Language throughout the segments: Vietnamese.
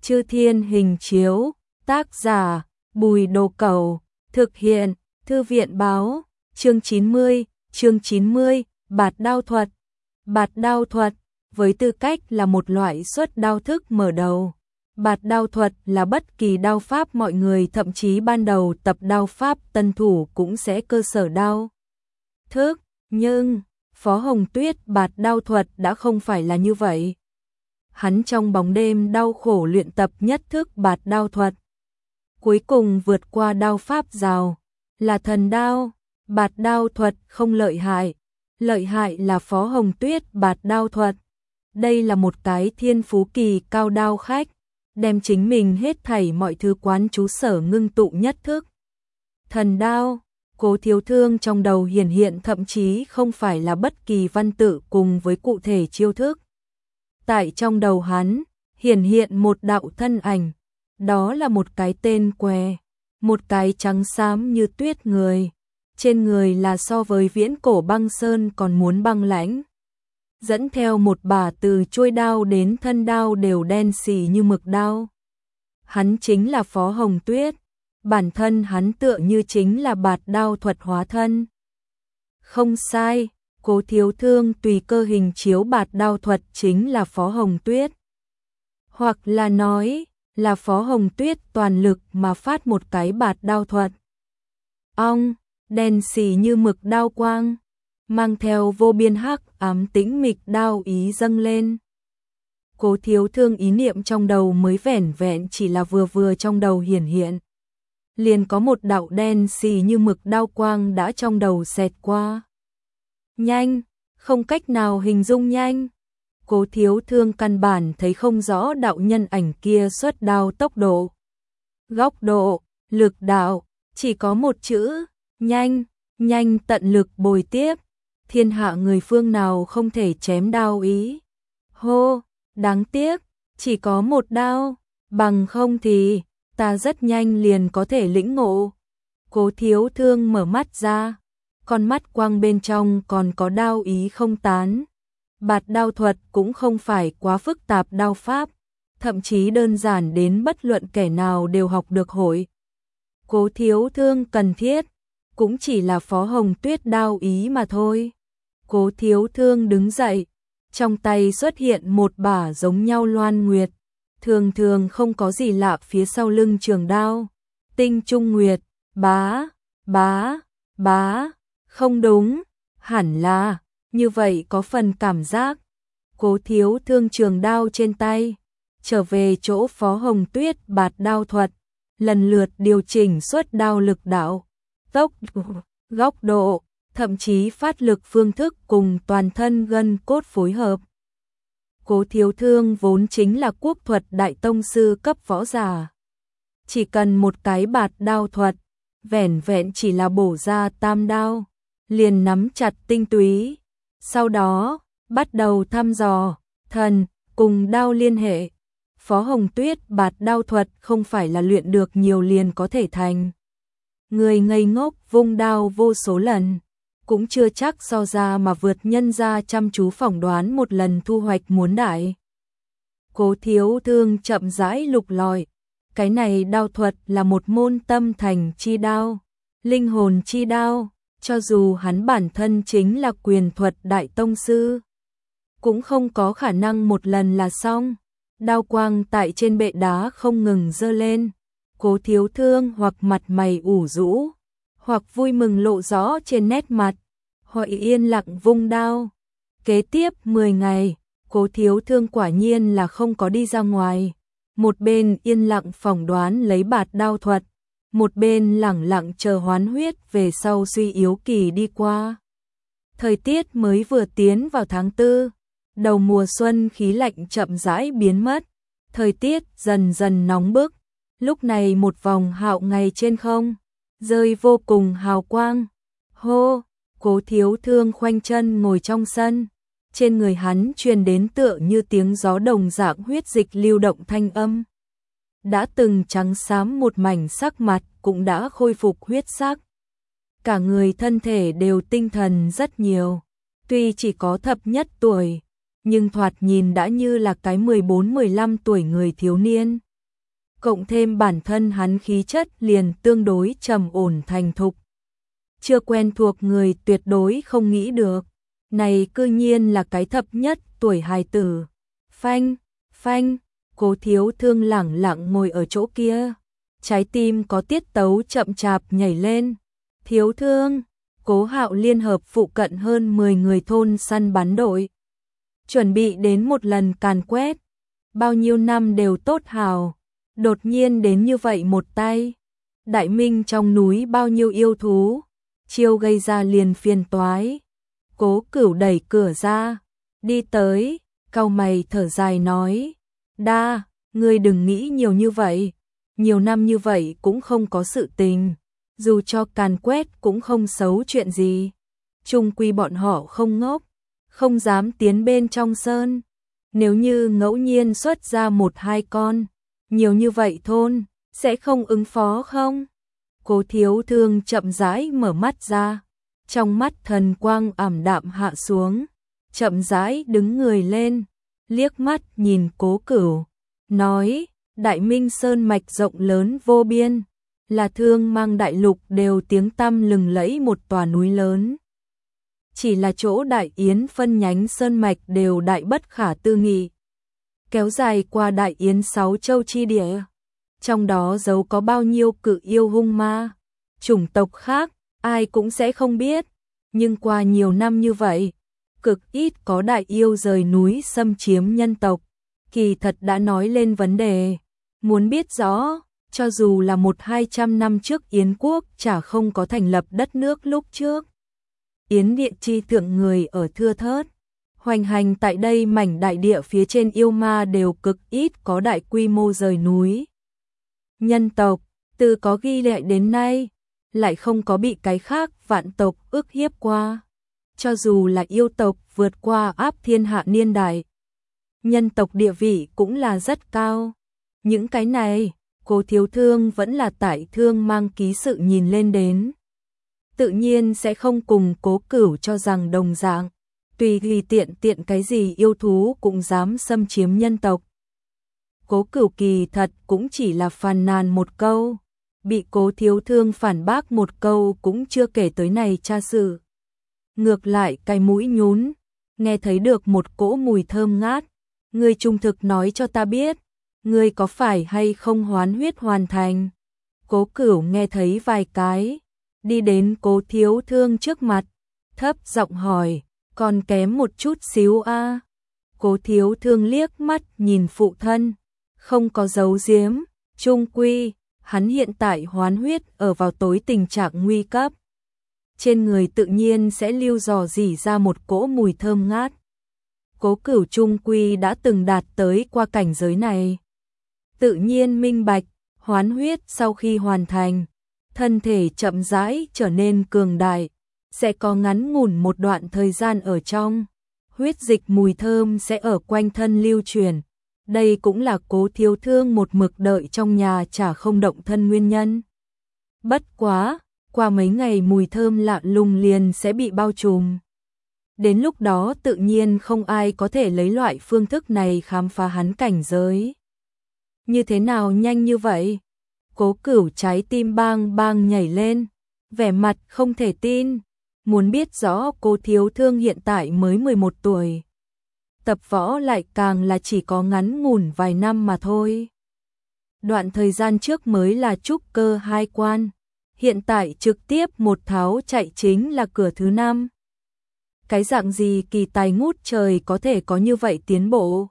Chư Thiên Hình Chiếu, tác giả Bùi Đồ Cẩu, thực hiện Thư viện Báo, chương 90, Bạt Đao Thuật. Bạt Đao Thuật, với tư cách là một loại xuất đao thức mở đầu. Bạt Đao Thuật là bất kỳ đao pháp mọi người thậm chí ban đầu tập đao pháp tân thủ cũng sẽ cơ sở đao thức, nhưng Phó Hồng Tuyết Bạt Đao Thuật đã không phải là như vậy. Hắn trong bóng đêm đau khổ luyện tập nhất thức Bạt Đao Thuật, cuối cùng vượt qua đao pháp rào, là thần đao. Bạt Đao Thuật không lợi hại là Phó Hồng Tuyết Bạt Đao Thuật. Đây là một cái thiên phú kỳ cao đao khách, đem chính mình hết thảy mọi thứ quán chú sở ngưng tụ nhất thức. Thần đao, Cố Thiếu Thương trong đầu hiển hiện thậm chí không phải là bất kỳ văn tự cùng với cụ thể chiêu thức. Tại trong đầu hắn, hiển hiện một đạo thân ảnh, đó là một cái tên què, một cái trắng xám như tuyết người. Trên người là so với viễn cổ băng sơn còn muốn băng lãnh. Dẫn theo một bả từ chuôi đao đến thân đao đều đen xì như mực đao. Hắn chính là Phó Hồng Tuyết, bản thân hắn tựa như chính là Bạt Đao Thuật hóa thân. Không sai, Cố Thiếu Thương tùy cơ hình chiếu Bạt Đao Thuật chính là Phó Hồng Tuyết. Hoặc là nói, là Phó Hồng Tuyết toàn lực mà phát một cái Bạt Đao Thuật. Đen xì như mực đao quang, mang theo vô biên hắc ám tĩnh mịch đao ý dâng lên. Cố Thiếu Thương ý niệm trong đầu mới vẻn vẹn chỉ là vừa trong đầu hiển hiện. Liền có một đạo đen xì như mực đao quang đã trong đầu xẹt qua. Nhanh, không cách nào hình dung nhanh. Cố Thiếu Thương căn bản thấy không rõ đạo nhân ảnh kia xuất đao tốc độ, góc độ, lực đạo, chỉ có một chữ. Nhanh tận lực bồi tiếp, thiên hạ người phương nào không thể chém đao ý. Hô, đáng tiếc, chỉ có một đao, bằng không thì, ta rất nhanh liền có thể lĩnh ngộ. Cố Thiếu Thương mở mắt ra, con mắt quang bên trong còn có đao ý không tán. Bạt Đao Thuật cũng không phải quá phức tạp đao pháp, thậm chí đơn giản đến bất luận kẻ nào đều học được hội. Cố Thiếu Thương cần thiết cũng chỉ là Phó Hồng Tuyết đao ý mà thôi. Cố Thiếu Thương đứng dậy, trong tay xuất hiện một bả giống nhau loan nguyệt, thường không có gì lạ phía sau lưng trường đao. Tinh Trung Nguyệt, bá, không đúng, hẳn là, như vậy có phần cảm giác. Cố Thiếu Thương trường đao trên tay, trở về chỗ Phó Hồng Tuyết Bạt Đao Thuật, lần lượt điều chỉnh xuất đao lực đạo, tốc độ, góc độ, thậm chí phát lực phương thức cùng toàn thân gân cốt phối hợp. Cố Thiếu Thương vốn chính là quốc thuật đại tông sư cấp võ giả. Chỉ cần một cái Bạt Đao Thuật, vẻn vẹn chỉ là bổ ra tam đao, liền nắm chặt tinh túy. Sau đó, bắt đầu thăm dò, thần, cùng đao liên hệ. Phó Hồng Tuyết Bạt Đao Thuật không phải là luyện được nhiều liền có thể thành. Người ngây ngốc vung đao vô số lần, cũng chưa chắc so ra mà vượt nhân ra chăm chú phỏng đoán một lần thu hoạch muốn đại. Cố Thiếu Thương chậm rãi lục lọi, cái này đao thuật là một môn tâm thành chi đao, linh hồn chi đao, cho dù hắn bản thân chính là quyền thuật đại tông sư, cũng không có khả năng một lần là xong. Đao quang tại trên bệ đá không ngừng giơ lên. Cố Thiếu Thương hoặc mặt mày ủ rũ, hoặc vui mừng lộ rõ trên nét mặt, hoặc yên lặng vung đao. Kế tiếp 10 ngày, Cố Thiếu Thương quả nhiên là không có đi ra ngoài. Một bên yên lặng phỏng đoán lấy Bạt Đao Thuật, một bên lẳng lặng chờ hoán huyết về sau suy yếu kỳ đi qua. Thời tiết mới vừa tiến vào tháng 4, đầu mùa xuân khí lạnh chậm rãi biến mất, thời tiết dần dần nóng bức. Lúc này một vòng hạo ngày trên không, rơi vô cùng hào quang. Hô, Cố Thiếu Thương khoanh chân ngồi trong sân, trên người hắn truyền đến tựa như tiếng gió đồng dạng huyết dịch lưu động thanh âm. Đã từng trắng xám một mảnh sắc mặt cũng đã khôi phục huyết sắc. Cả người thân thể đều tinh thần rất nhiều, tuy chỉ có thập nhất tuổi, nhưng thoạt nhìn đã như là cái 14-15 tuổi người thiếu niên. cộng thêm bản thân hắn khí chất liền tương đối trầm ổn thành thục. Chưa quen thuộc người tuyệt đối không nghĩ được, này cư nhiên là cái thập nhất tuổi hài tử. Phanh, phanh, Cố Thiếu Thương lẳng lặng ngồi ở chỗ kia, trái tim có tiết tấu chậm chạp nhảy lên. Thiếu Thương, Cố Hạo liên hợp phụ cận hơn 10 người thôn săn bắn đội, chuẩn bị đến một lần càn quét, bao nhiêu năm đều tốt hào, đột nhiên đến như vậy một tay. Đại Minh trong núi bao nhiêu yêu thú, chiêu gây ra liền phiền toái. Cố Cửu đẩy cửa ra, đi tới, cau mày thở dài nói, đa, ngươi đừng nghĩ nhiều như vậy, nhiều năm như vậy cũng không có sự tình, dù cho càn quét cũng không xấu chuyện gì. Chung quy bọn họ không ngốc, không dám tiến bên trong sơn, nếu như ngẫu nhiên xuất ra 1-2 con, nhiều như vậy thôn, sẽ không ứng phó không? Cố Thiếu Thương chậm rãi mở mắt ra, trong mắt thần quang ảm đạm hạ xuống, chậm rãi đứng người lên, liếc mắt nhìn Cố Cửu, nói, Đại Minh Sơn mạch rộng lớn vô biên, là thương mang đại lục đều tiếng tăm lừng lẫy một tòa núi lớn. Chỉ là chỗ Đại Yến phân nhánh Sơn mạch đều đại bất khả tư nghị, kéo dài qua Đại Yến 6 châu chi địa, trong đó giấu có bao nhiêu cự yêu hung ma, chủng tộc khác, ai cũng sẽ không biết, nhưng qua nhiều năm như vậy, cực ít có đại yêu rời núi xâm chiếm nhân tộc, kỳ thật đã nói lên vấn đề. Muốn biết rõ, cho dù là 100-200 năm trước Yến quốc chả không có thành lập đất nước lúc trước. Yến địa chi thượng người ở thưa thớt, hoành hành tại đây mảnh đại địa phía trên yêu ma đều cực ít có đại quy mô rời núi. Nhân tộc, từ có ghi lại đến nay, lại không có bị cái khác vạn tộc ức hiếp qua. Cho dù là yêu tộc vượt qua áp thiên hạ niên đại, nhân tộc địa vị cũng là rất cao. Những cái này, Cố Thiếu Thương vẫn là tại Thương mang ký sự nhìn lên đến. Tự nhiên sẽ không cùng Cố Cửu cho rằng đồng dạng, tùy tiện cái gì yêu thú cũng dám xâm chiếm nhân tộc. Cố Cửu kỳ thật cũng chỉ là phàn nàn một câu, bị Cố Thiếu Thương phản bác một câu cũng chưa kể tới này tra sự. Ngược lại cái mũi nhún, nghe thấy được một cỗ mùi thơm ngát, ngươi trung thực nói cho ta biết, ngươi có phải hay không hoán huyết hoàn thành? Cố Cửu nghe thấy vài cái, đi đến Cố Thiếu Thương trước mặt, thấp giọng hỏi, còn kém một chút xíu a. Cố Thiếu Thương liếc mắt nhìn phụ thân, không có giấu giếm, chung quy, hắn hiện tại hoán huyết ở vào tối tình trạng nguy cấp. Trên người tự nhiên sẽ lưu dò dỉ ra một cỗ mùi thơm ngát. Cố Cửu chung quy đã từng đạt tới qua cảnh giới này. Tự nhiên minh bạch, hoán huyết sau khi hoàn thành, thân thể chậm rãi trở nên cường đại, sẽ có ngắn ngủn một đoạn thời gian ở trong. Huyết dịch mùi thơm sẽ ở quanh thân lưu truyền. Đây cũng là Cố Thiếu Thương một mực đợi trong nhà chả không động thân nguyên nhân. Bất quá, qua mấy ngày mùi thơm lạ lùng liền sẽ bị bao trùm. Đến lúc đó tự nhiên không ai có thể lấy loại phương thức này khám phá hắn cảnh giới. Như thế nào nhanh như vậy? Cố Cửu trái tim bang bang nhảy lên, vẻ mặt không thể tin, muốn biết rõ Cố Thiếu Thương hiện tại mới 11 tuổi. Tập võ lại càng là chỉ có ngắn ngủn vài năm mà thôi. Đoạn thời gian trước mới là trúc cơ 2 quan, hiện tại trực tiếp một tháo chạy chính là cửa thứ 5. Cái dạng gì kỳ tài ngút trời có thể có như vậy tiến bộ?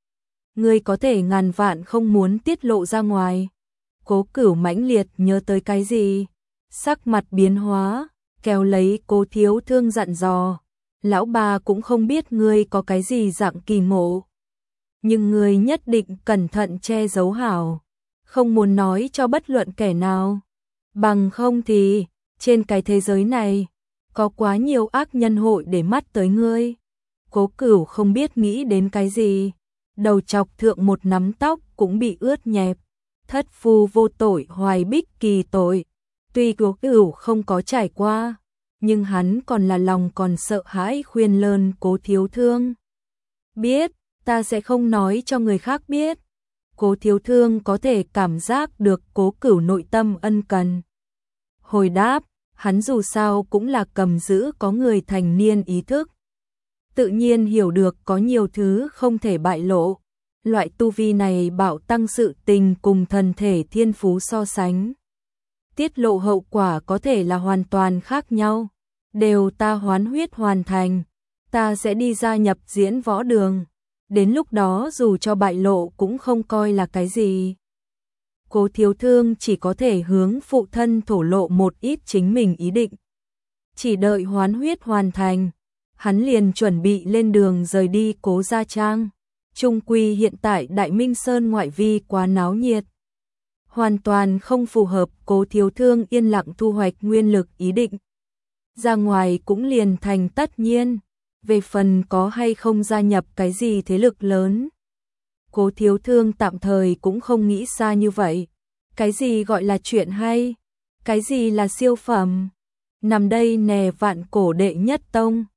Ngươi có thể ngàn vạn không muốn tiết lộ ra ngoài. Cố Cửu mãnh liệt nhớ tới cái gì? Sắc mặt biến hóa, kéo lấy Cố Thiếu Thương dặn dò. Lão bà cũng không biết ngươi có cái gì dạng kỳ ngộ. Nhưng ngươi nhất định cẩn thận che giấu hảo. Không muốn nói cho bất luận kẻ nào. Bằng không thì, trên cái thế giới này, có quá nhiều ác nhân hội để mắt tới ngươi. Cố Cửu không biết nghĩ đến cái gì. Đầu chọc thượng một nắm tóc cũng bị ướt nhẹp. Thất phu vô tội hoài bích kỳ tội. Tuy Cố Cửu không có trải qua, nhưng hắn còn là lòng còn sợ hãi khuyên lơn Cố Thiếu Thương. Biết, ta sẽ không nói cho người khác biết. Cố Thiếu Thương có thể cảm giác được Cố Cửu nội tâm ân cần. Hồi đáp, hắn dù sao cũng là cầm giữ có người thành niên ý thức. Tự nhiên hiểu được có nhiều thứ không thể bại lộ. Loại tu vi này bạo tăng sự tình cùng thần thể thiên phú so sánh. Tiết lộ hậu quả có thể là hoàn toàn khác nhau. Đều ta hoán huyết hoàn thành, ta sẽ đi gia nhập diễn võ đường. Đến lúc đó dù cho bại lộ cũng không coi là cái gì. Cố Thiếu Thương chỉ có thể hướng phụ thân thổ lộ một ít chính mình ý định. Chỉ đợi hoán huyết hoàn thành, hắn liền chuẩn bị lên đường rời đi Cố gia trang. Trung quy hiện tại Đại Minh Sơn ngoại vi quá náo nhiệt. Hoàn toàn không phù hợp Cố Thiếu Thương yên lặng thu hoạch nguyên lực ý định. Ra ngoài cũng liền thành tất nhiên. Về phần có hay không gia nhập cái gì thế lực lớn, Cố Thiếu Thương tạm thời cũng không nghĩ xa như vậy. Cái gì gọi là chuyện hay? Cái gì là siêu phẩm? Nằm đây nè vạn cổ đệ nhất tông.